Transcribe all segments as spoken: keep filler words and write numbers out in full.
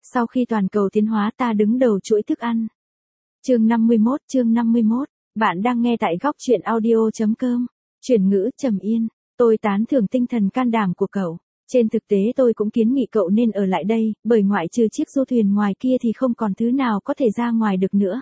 Sau khi toàn cầu tiến hóa ta đứng đầu chuỗi thức ăn. Chương năm mươi mốt, chương năm mươi mốt. Bạn đang nghe tại góc truyện audio.com. Chuyển ngữ Trầm Yên. Tôi tán thưởng tinh thần can đảm của cậu. Trên thực tế tôi cũng kiến nghị cậu nên ở lại đây, bởi ngoại trừ chiếc du thuyền ngoài kia thì không còn thứ nào có thể ra ngoài được nữa.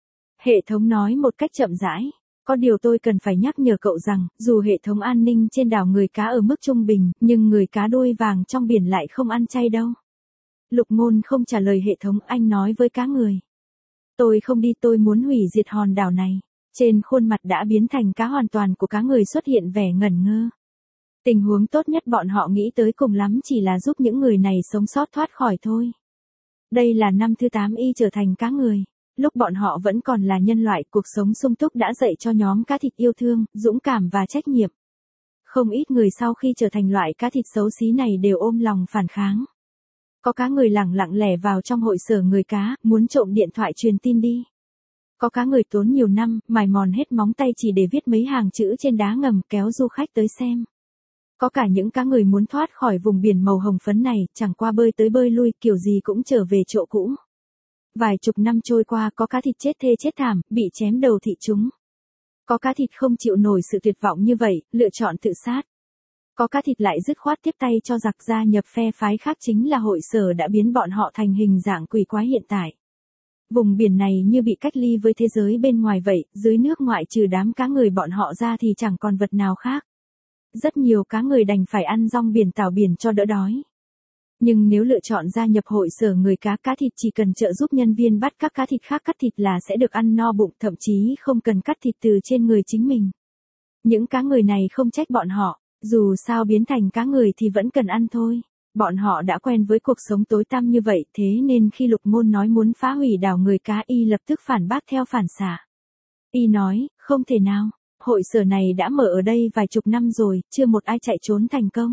Hệ thống nói một cách chậm rãi. Có điều tôi cần phải nhắc nhở cậu rằng, dù hệ thống an ninh trên đảo người cá ở mức trung bình, nhưng người cá đuôi vàng trong biển lại không ăn chay đâu. Lục Ngôn không trả lời hệ thống, anh nói với cá người. Tôi không đi, tôi muốn hủy diệt hòn đảo này. Trên khuôn mặt đã biến thành cá hoàn toàn của cá người xuất hiện vẻ ngẩn ngơ. Tình huống tốt nhất bọn họ nghĩ tới cùng lắm chỉ là giúp những người này sống sót thoát khỏi thôi. Đây là năm thứ tám y trở thành cá người. Lúc bọn họ vẫn còn là nhân loại, cuộc sống sung túc đã dạy cho nhóm cá thịt yêu thương, dũng cảm và trách nhiệm. Không ít người sau khi trở thành loại cá thịt xấu xí này đều ôm lòng phản kháng. Có cá người lẳng lặng lẻ vào trong hội sở người cá, muốn trộm điện thoại truyền tin đi. Có cá người tốn nhiều năm, mài mòn hết móng tay chỉ để viết mấy hàng chữ trên đá ngầm kéo du khách tới xem. Có cả những cá người muốn thoát khỏi vùng biển màu hồng phấn này, chẳng qua bơi tới bơi lui kiểu gì cũng trở về chỗ cũ. Vài chục năm trôi qua có cá thịt chết thê chết thảm, bị chém đầu thị chúng. Có cá thịt không chịu nổi sự tuyệt vọng như vậy, lựa chọn tự sát. Có cá thịt lại dứt khoát tiếp tay cho giặc gia nhập phe phái khác, chính là hội sở đã biến bọn họ thành hình dạng quỷ quái hiện tại. Vùng biển này như bị cách ly với thế giới bên ngoài vậy, dưới nước ngoại trừ đám cá người bọn họ ra thì chẳng còn vật nào khác. Rất nhiều cá người đành phải ăn rong biển tảo biển cho đỡ đói. Nhưng nếu lựa chọn gia nhập hội sở người cá, cá thịt chỉ cần trợ giúp nhân viên bắt các cá thịt khác cắt thịt là sẽ được ăn no bụng, thậm chí không cần cắt thịt từ trên người chính mình. Những cá người này không trách bọn họ, dù sao biến thành cá người thì vẫn cần ăn thôi. Bọn họ đã quen với cuộc sống tối tăm như vậy, thế nên khi Lục Ngôn nói muốn phá hủy đảo người cá, y lập tức phản bác theo phản xạ. Y nói, không thể nào, hội sở này đã mở ở đây vài chục năm rồi, chưa một ai chạy trốn thành công.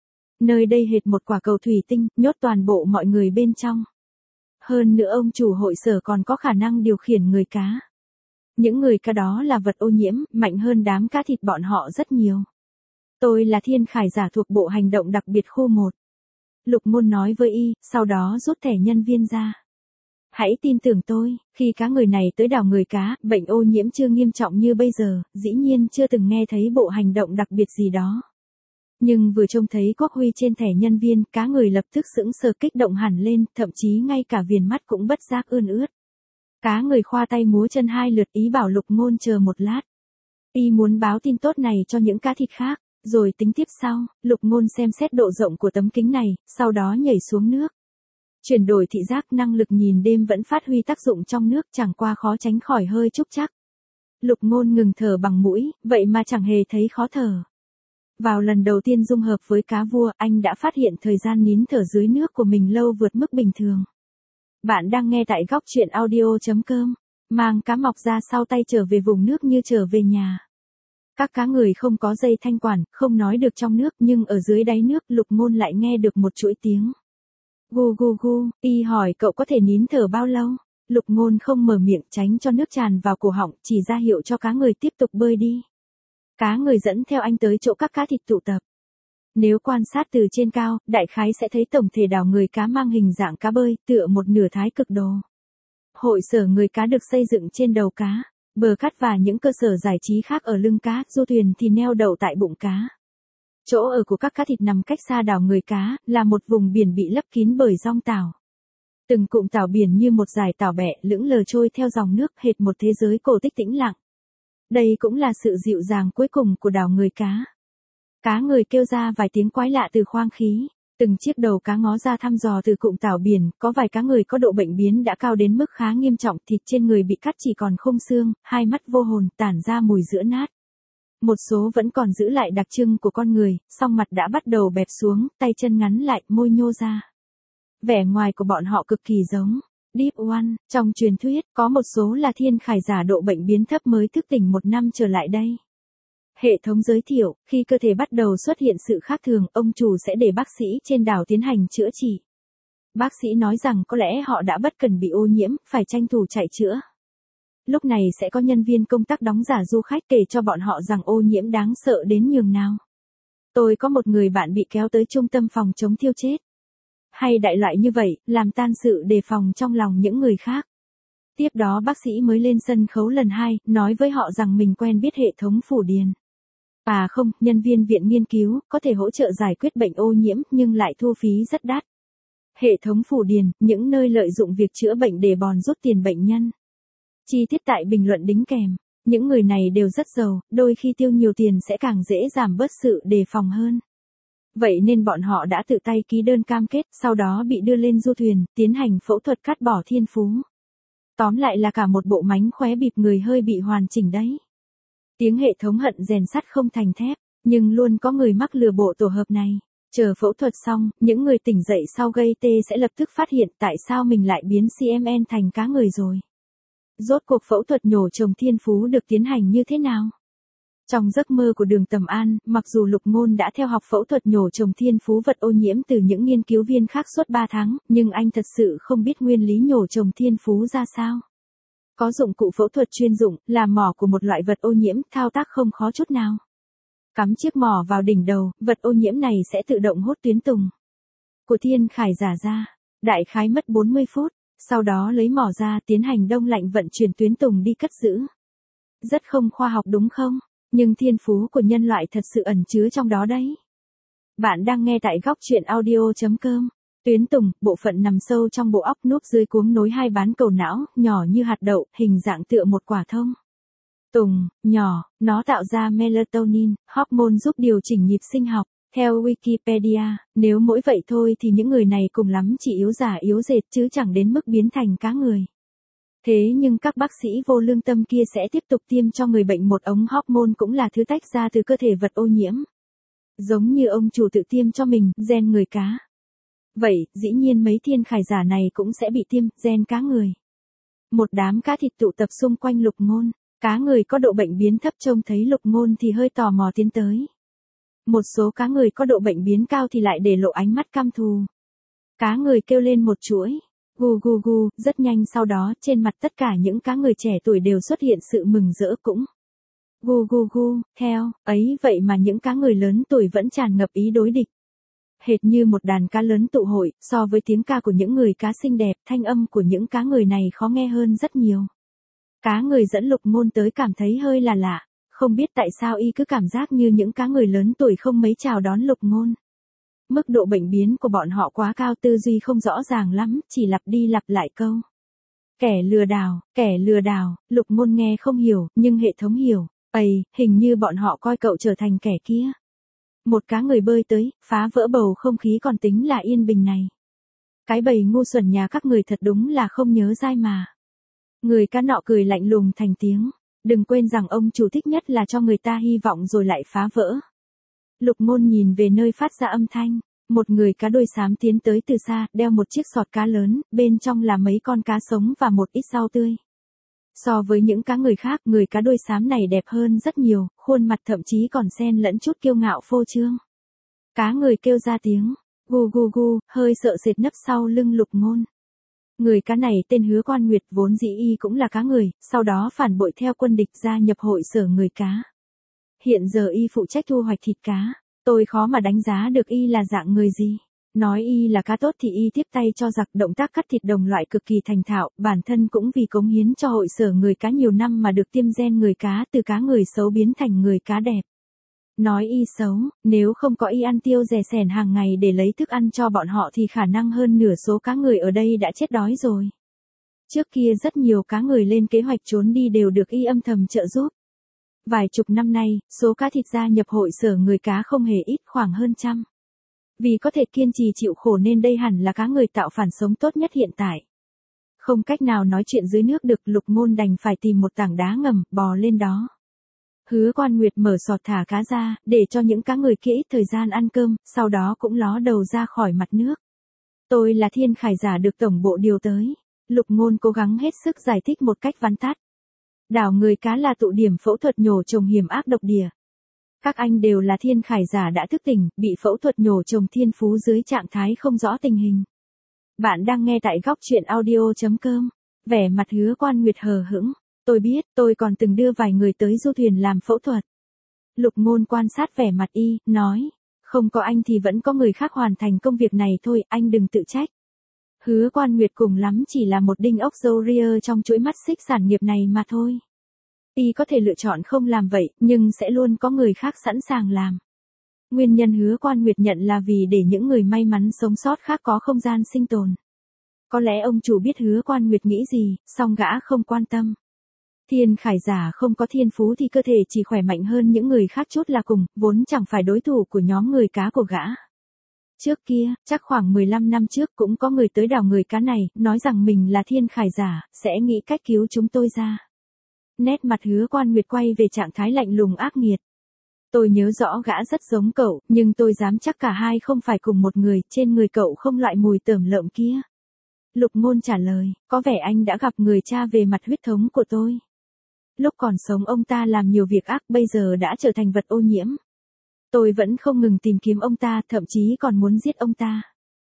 Nơi đây hệt một quả cầu thủy tinh, nhốt toàn bộ mọi người bên trong. Hơn nữa ông chủ hội sở còn có khả năng điều khiển người cá. Những người cá đó là vật ô nhiễm, mạnh hơn đám cá thịt bọn họ rất nhiều. Tôi là thiên khải giả thuộc bộ hành động đặc biệt khu một. Lục Ngôn nói với y, sau đó rút thẻ nhân viên ra. Hãy tin tưởng tôi, khi cá người này tới đảo người cá, bệnh ô nhiễm chưa nghiêm trọng như bây giờ, dĩ nhiên chưa từng nghe thấy bộ hành động đặc biệt gì đó. Nhưng vừa trông thấy quốc huy trên thẻ nhân viên, cá người lập tức sững sờ kích động hẳn lên, thậm chí ngay cả viền mắt cũng bất giác ươn ướt. Cá người khoa tay múa chân hai lượt, ý bảo Lục Ngôn chờ một lát. Y muốn báo tin tốt này cho những cá thịt khác, rồi tính tiếp sau. Lục Ngôn xem xét độ rộng của tấm kính này, sau đó nhảy xuống nước. Chuyển đổi thị giác, năng lực nhìn đêm vẫn phát huy tác dụng trong nước, chẳng qua khó tránh khỏi hơi trúc trắc. Lục Ngôn ngừng thở bằng mũi, vậy mà chẳng hề thấy khó thở. Vào lần đầu tiên dung hợp với cá vua, anh đã phát hiện thời gian nín thở dưới nước của mình lâu vượt mức bình thường. Bạn đang nghe tại góc truyện audio.com. Mang cá mọc ra sau tay trở về vùng nước như trở về nhà. Các cá người không có dây thanh quản, không nói được trong nước, nhưng ở dưới đáy nước Lục Ngôn lại nghe được một chuỗi tiếng. Gu gu gu, y hỏi cậu có thể nín thở bao lâu? Lục Ngôn không mở miệng, tránh cho nước tràn vào cổ họng, chỉ ra hiệu cho cá người tiếp tục bơi đi. Cá người dẫn theo anh tới chỗ các cá thịt tụ tập. Nếu quan sát từ trên cao, đại khái sẽ thấy tổng thể đảo người cá mang hình dạng cá bơi, tựa một nửa thái cực đồ. Hội sở người cá được xây dựng trên đầu cá, bờ cát và những cơ sở giải trí khác ở lưng cá, du thuyền thì neo đậu tại bụng cá. Chỗ ở của các cá thịt nằm cách xa đảo người cá, là một vùng biển bị lấp kín bởi rong tảo. Từng cụm tảo biển như một dải tảo bẹ lững lờ trôi theo dòng nước, hệt một thế giới cổ tích tĩnh lặng. Đây cũng là sự dịu dàng cuối cùng của đảo người cá. Cá người kêu ra vài tiếng quái lạ từ khoang khí. Từng chiếc đầu cá ngó ra thăm dò từ cụm tảo biển, có vài cá người có độ bệnh biến đã cao đến mức khá nghiêm trọng, thịt trên người bị cắt chỉ còn khung xương, hai mắt vô hồn, tản ra mùi giữa nát. Một số vẫn còn giữ lại đặc trưng của con người, song mặt đã bắt đầu bẹp xuống, tay chân ngắn lại, môi nhô ra. Vẻ ngoài của bọn họ cực kỳ giống Deep One. Trong truyền thuyết, có một số là thiên khải giả độ bệnh biến thấp mới thức tỉnh một năm trở lại đây. Hệ thống giới thiệu, khi cơ thể bắt đầu xuất hiện sự khác thường, ông chủ sẽ để bác sĩ trên đảo tiến hành chữa trị. Bác sĩ nói rằng có lẽ họ đã bất cần bị ô nhiễm, phải tranh thủ chạy chữa. Lúc này sẽ có nhân viên công tác đóng giả du khách kể cho bọn họ rằng ô nhiễm đáng sợ đến nhường nào. Tôi có một người bạn bị kéo tới trung tâm phòng chống thiêu chết. hay đại loại như vậy, làm tan sự đề phòng trong lòng những người khác. Tiếp đó bác sĩ mới lên sân khấu lần hai, nói với họ rằng mình quen biết hệ thống phủ điền. À không, nhân viên viện nghiên cứu, có thể hỗ trợ giải quyết bệnh ô nhiễm, nhưng lại thu phí rất đắt. Hệ thống phủ điền, những nơi lợi dụng việc chữa bệnh để bòn rút tiền bệnh nhân. Chi tiết tại bình luận đính kèm. Những người này đều rất giàu, đôi khi tiêu nhiều tiền sẽ càng dễ giảm bớt sự đề phòng hơn. Vậy nên bọn họ đã tự tay ký đơn cam kết, sau đó bị đưa lên du thuyền, tiến hành phẫu thuật cắt bỏ thiên phú. Tóm lại là cả một bộ mánh khóe bịp người hơi bị hoàn chỉnh đấy. Tiếng hệ thống hận rèn sắt không thành thép, nhưng luôn có người mắc lừa bộ tổ hợp này. Chờ phẫu thuật xong, những người tỉnh dậy sau gây tê sẽ lập tức phát hiện tại sao mình lại biến xê em en thành cá người rồi. Rốt cuộc phẫu thuật nhổ chồng thiên phú được tiến hành như thế nào? Trong giấc mơ của Đường Tầm An, mặc dù Lục Ngôn đã theo học phẫu thuật nhổ chồng thiên phú vật ô nhiễm từ những nghiên cứu viên khác suốt ba tháng, nhưng anh thật sự không biết nguyên lý nhổ chồng thiên phú ra sao. Có dụng cụ phẫu thuật chuyên dụng, là mỏ của một loại vật ô nhiễm, thao tác không khó chút nào. Cắm chiếc mỏ vào đỉnh đầu, vật ô nhiễm này sẽ tự động hút tuyến tùng của thiên khải giả ra. Đại khái mất bốn mươi phút, sau đó lấy mỏ ra tiến hành đông lạnh vận chuyển tuyến tùng đi cất giữ. Rất không khoa học đúng không? Nhưng thiên phú của nhân loại thật sự ẩn chứa trong đó đấy. Bạn đang nghe tại góc truyện audio chấm com. Tuyến tùng, bộ phận nằm sâu trong bộ óc núp dưới cuống nối hai bán cầu não, nhỏ như hạt đậu, hình dạng tựa một quả thông. Tùng, nhỏ, nó tạo ra melatonin, hormone giúp điều chỉnh nhịp sinh học. Theo Wikipedia, nếu mỗi vậy thôi thì những người này cùng lắm chỉ yếu giả yếu dệt chứ chẳng đến mức biến thành cá người. Thế nhưng các bác sĩ vô lương tâm kia sẽ tiếp tục tiêm cho người bệnh một ống hormone cũng là thứ tách ra từ cơ thể vật ô nhiễm. Giống như ông chủ tự tiêm cho mình, gen người cá. Vậy, dĩ nhiên mấy thiên khải giả này cũng sẽ bị tiêm, gen cá người. Một đám cá thịt tụ tập xung quanh Lục Ngôn. Cá người có độ bệnh biến thấp trông thấy Lục Ngôn thì hơi tò mò tiến tới. Một số cá người có độ bệnh biến cao thì lại để lộ ánh mắt căm thù. Cá người kêu lên một chuỗi. Gu gu gu, rất nhanh sau đó trên mặt tất cả những cá người trẻ tuổi đều xuất hiện sự mừng rỡ cũng. Gu gu gu, theo, ấy vậy mà những cá người lớn tuổi vẫn tràn ngập ý đối địch. Hệt như một đàn cá lớn tụ hội, so với tiếng ca của những người cá xinh đẹp, thanh âm của những cá người này khó nghe hơn rất nhiều. Cá người dẫn Lục Ngôn tới cảm thấy hơi là lạ, không biết tại sao y cứ cảm giác như những cá người lớn tuổi không mấy chào đón Lục Ngôn. Mức độ bệnh biến của bọn họ quá cao, tư duy không rõ ràng lắm, chỉ lặp đi lặp lại câu. Kẻ lừa đảo, kẻ lừa đảo, Lục Ngôn nghe không hiểu, nhưng hệ thống hiểu. Ây, hình như bọn họ coi cậu trở thành kẻ kia. Một cá người bơi tới, phá vỡ bầu không khí còn tính là yên bình này. Cái bầy ngu xuẩn nhà các người thật đúng là không nhớ dai mà. Người cá nọ cười lạnh lùng thành tiếng. Đừng quên rằng ông chủ thích nhất là cho người ta hy vọng rồi lại phá vỡ. Lục Ngôn nhìn về nơi phát ra âm thanh. Một người cá đuôi xám tiến tới từ xa, đeo một chiếc sọt cá lớn, bên trong là mấy con cá sống và một ít rau tươi. So với những cá người khác, người cá đuôi xám này đẹp hơn rất nhiều, khuôn mặt thậm chí còn xen lẫn chút kiêu ngạo phô trương. Cá người kêu ra tiếng, gu gu gu, hơi sợ sệt nấp sau lưng Lục Ngôn. Người cá này tên Hứa Quan Nguyệt, vốn dĩ y cũng là cá người, sau đó phản bội theo quân địch gia nhập hội sở người cá. Hiện giờ y phụ trách thu hoạch thịt cá, tôi khó mà đánh giá được y là dạng người gì. Nói y là cá tốt thì y tiếp tay cho giặc, động tác cắt thịt đồng loại cực kỳ thành thạo, bản thân cũng vì cống hiến cho hội sở người cá nhiều năm mà được tiêm gen người cá, từ cá người xấu biến thành người cá đẹp. Nói y xấu, nếu không có y ăn tiêu rẻ sẻn hàng ngày để lấy thức ăn cho bọn họ thì khả năng hơn nửa số cá người ở đây đã chết đói rồi. Trước kia rất nhiều cá người lên kế hoạch trốn đi đều được y âm thầm trợ giúp. Vài chục năm nay, số cá thịt gia nhập hội sở người cá không hề ít, khoảng hơn trăm. Vì có thể kiên trì chịu khổ nên đây hẳn là cá người tạo phản sống tốt nhất hiện tại. Không cách nào nói chuyện dưới nước được, Lục Ngôn đành phải tìm một tảng đá ngầm, bò lên đó. Hứa Quan Nguyệt mở sọt thả cá ra, để cho những cá người kia ít thời gian ăn cơm, sau đó cũng ló đầu ra khỏi mặt nước. Tôi là thiên khải giả được tổng bộ điều tới. Lục Ngôn cố gắng hết sức giải thích một cách vắn tắt. Đảo người cá là tụ điểm phẫu thuật nhổ chồng hiểm ác độc địa. Các anh đều là thiên khải giả đã thức tỉnh, bị phẫu thuật nhổ chồng thiên phú dưới trạng thái không rõ tình hình. Bạn đang nghe tại góc truyện audio chấm com. Vẻ mặt Hứa Quan Nguyệt hờ hững. Tôi biết, tôi còn từng đưa vài người tới du thuyền làm phẫu thuật. Lục Ngôn quan sát vẻ mặt y, nói. Không có anh thì vẫn có người khác hoàn thành công việc này thôi, anh đừng tự trách. Hứa Quan Nguyệt cùng lắm chỉ là một đinh ốc râu ria trong chuỗi mắt xích sản nghiệp này mà thôi. Y có thể lựa chọn không làm vậy, nhưng sẽ luôn có người khác sẵn sàng làm. Nguyên nhân Hứa Quan Nguyệt nhận là vì để những người may mắn sống sót khác có không gian sinh tồn. Có lẽ ông chủ biết Hứa Quan Nguyệt nghĩ gì, song gã không quan tâm. Thiên Khải giả không có thiên phú thì cơ thể chỉ khỏe mạnh hơn những người khác chút là cùng, vốn chẳng phải đối thủ của nhóm người cá của gã. Trước kia, chắc khoảng mười lăm năm trước cũng có người tới đào người cá này, nói rằng mình là Thiên Khải giả, sẽ nghĩ cách cứu chúng tôi ra. Nét mặt Hứa Quan Nguyệt quay về trạng thái lạnh lùng ác nghiệt. Tôi nhớ rõ gã rất giống cậu, nhưng tôi dám chắc cả hai không phải cùng một người, trên người cậu không loại mùi tởm lợm kia. Lục Ngôn trả lời, có vẻ anh đã gặp người cha về mặt huyết thống của tôi. Lúc còn sống ông ta làm nhiều việc ác, bây giờ đã trở thành vật ô nhiễm. Tôi vẫn không ngừng tìm kiếm ông ta, thậm chí còn muốn giết ông ta.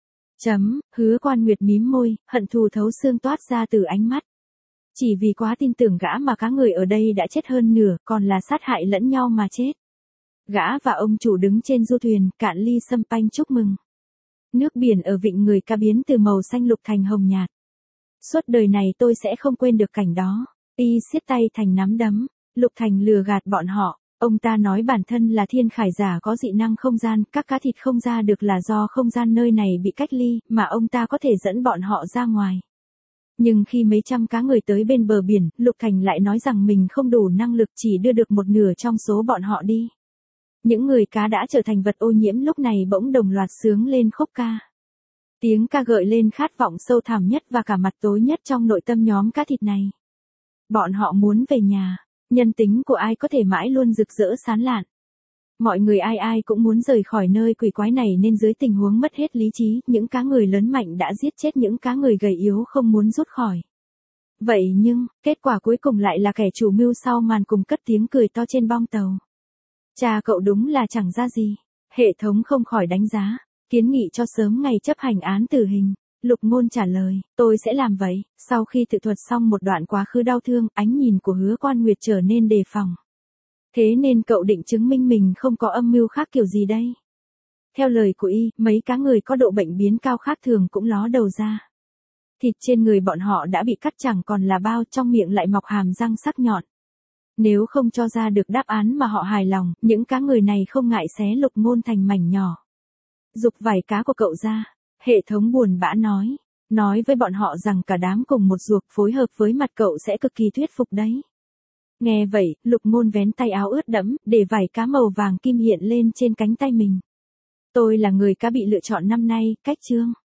Chấm, Hứa Quan Nguyệt mím môi, hận thù thấu xương toát ra từ ánh mắt. Chỉ vì quá tin tưởng gã mà cá người ở đây đã chết hơn nửa, còn là sát hại lẫn nhau mà chết. Gã và ông chủ đứng trên du thuyền, cạn ly sâm panh chúc mừng. Nước biển ở vịnh người cá biến từ màu xanh lục thành hồng nhạt. Suốt đời này tôi sẽ không quên được cảnh đó. Y siết tay thành nắm đấm, Lục Thành lừa gạt bọn họ. Ông ta nói bản thân là Thiên Khải giả có dị năng không gian, các cá thịt không ra được là do không gian nơi này bị cách ly, mà ông ta có thể dẫn bọn họ ra ngoài. Nhưng khi mấy trăm cá người tới bên bờ biển, Lục Thành lại nói rằng mình không đủ năng lực, chỉ đưa được một nửa trong số bọn họ đi. Những người cá đã trở thành vật ô nhiễm lúc này bỗng đồng loạt sướng lên khúc ca. Tiếng ca gợi lên khát vọng sâu thẳm nhất và cả mặt tối nhất trong nội tâm nhóm cá thịt này. Bọn họ muốn về nhà. Nhân tính của ai có thể mãi luôn rực rỡ sáng lạn. Mọi người ai ai cũng muốn rời khỏi nơi quỷ quái này, nên dưới tình huống mất hết lý trí, những cá người lớn mạnh đã giết chết những cá người gầy yếu không muốn rút khỏi. Vậy nhưng, kết quả cuối cùng lại là kẻ chủ mưu sau màn cùng cất tiếng cười to trên bong tàu. Cha cậu đúng là chẳng ra gì. Hệ thống không khỏi đánh giá. Kiến nghị cho sớm ngày chấp hành án tử hình. Lục Ngôn trả lời, tôi sẽ làm vậy. Sau khi tự thuật xong một đoạn quá khứ đau thương, ánh nhìn của Hứa Quan Nguyệt trở nên đề phòng. Thế nên cậu định chứng minh mình không có âm mưu khác kiểu gì đây? Theo lời của y, mấy cá người có độ bệnh biến cao khác thường cũng ló đầu ra. Thịt trên người bọn họ đã bị cắt chẳng còn là bao, trong miệng lại mọc hàm răng sắc nhọn. Nếu không cho ra được đáp án mà họ hài lòng, những cá người này không ngại xé Lục Ngôn thành mảnh nhỏ. Giục vài cá của cậu ra. Hệ thống buồn bã nói. Nói với bọn họ rằng cả đám cùng một ruột, phối hợp với mặt cậu sẽ cực kỳ thuyết phục đấy. Nghe vậy, Lục Ngôn vén tay áo ướt đẫm, để vảy cá màu vàng kim hiện lên trên cánh tay mình. Tôi là người cá bị lựa chọn năm nay, cách chương.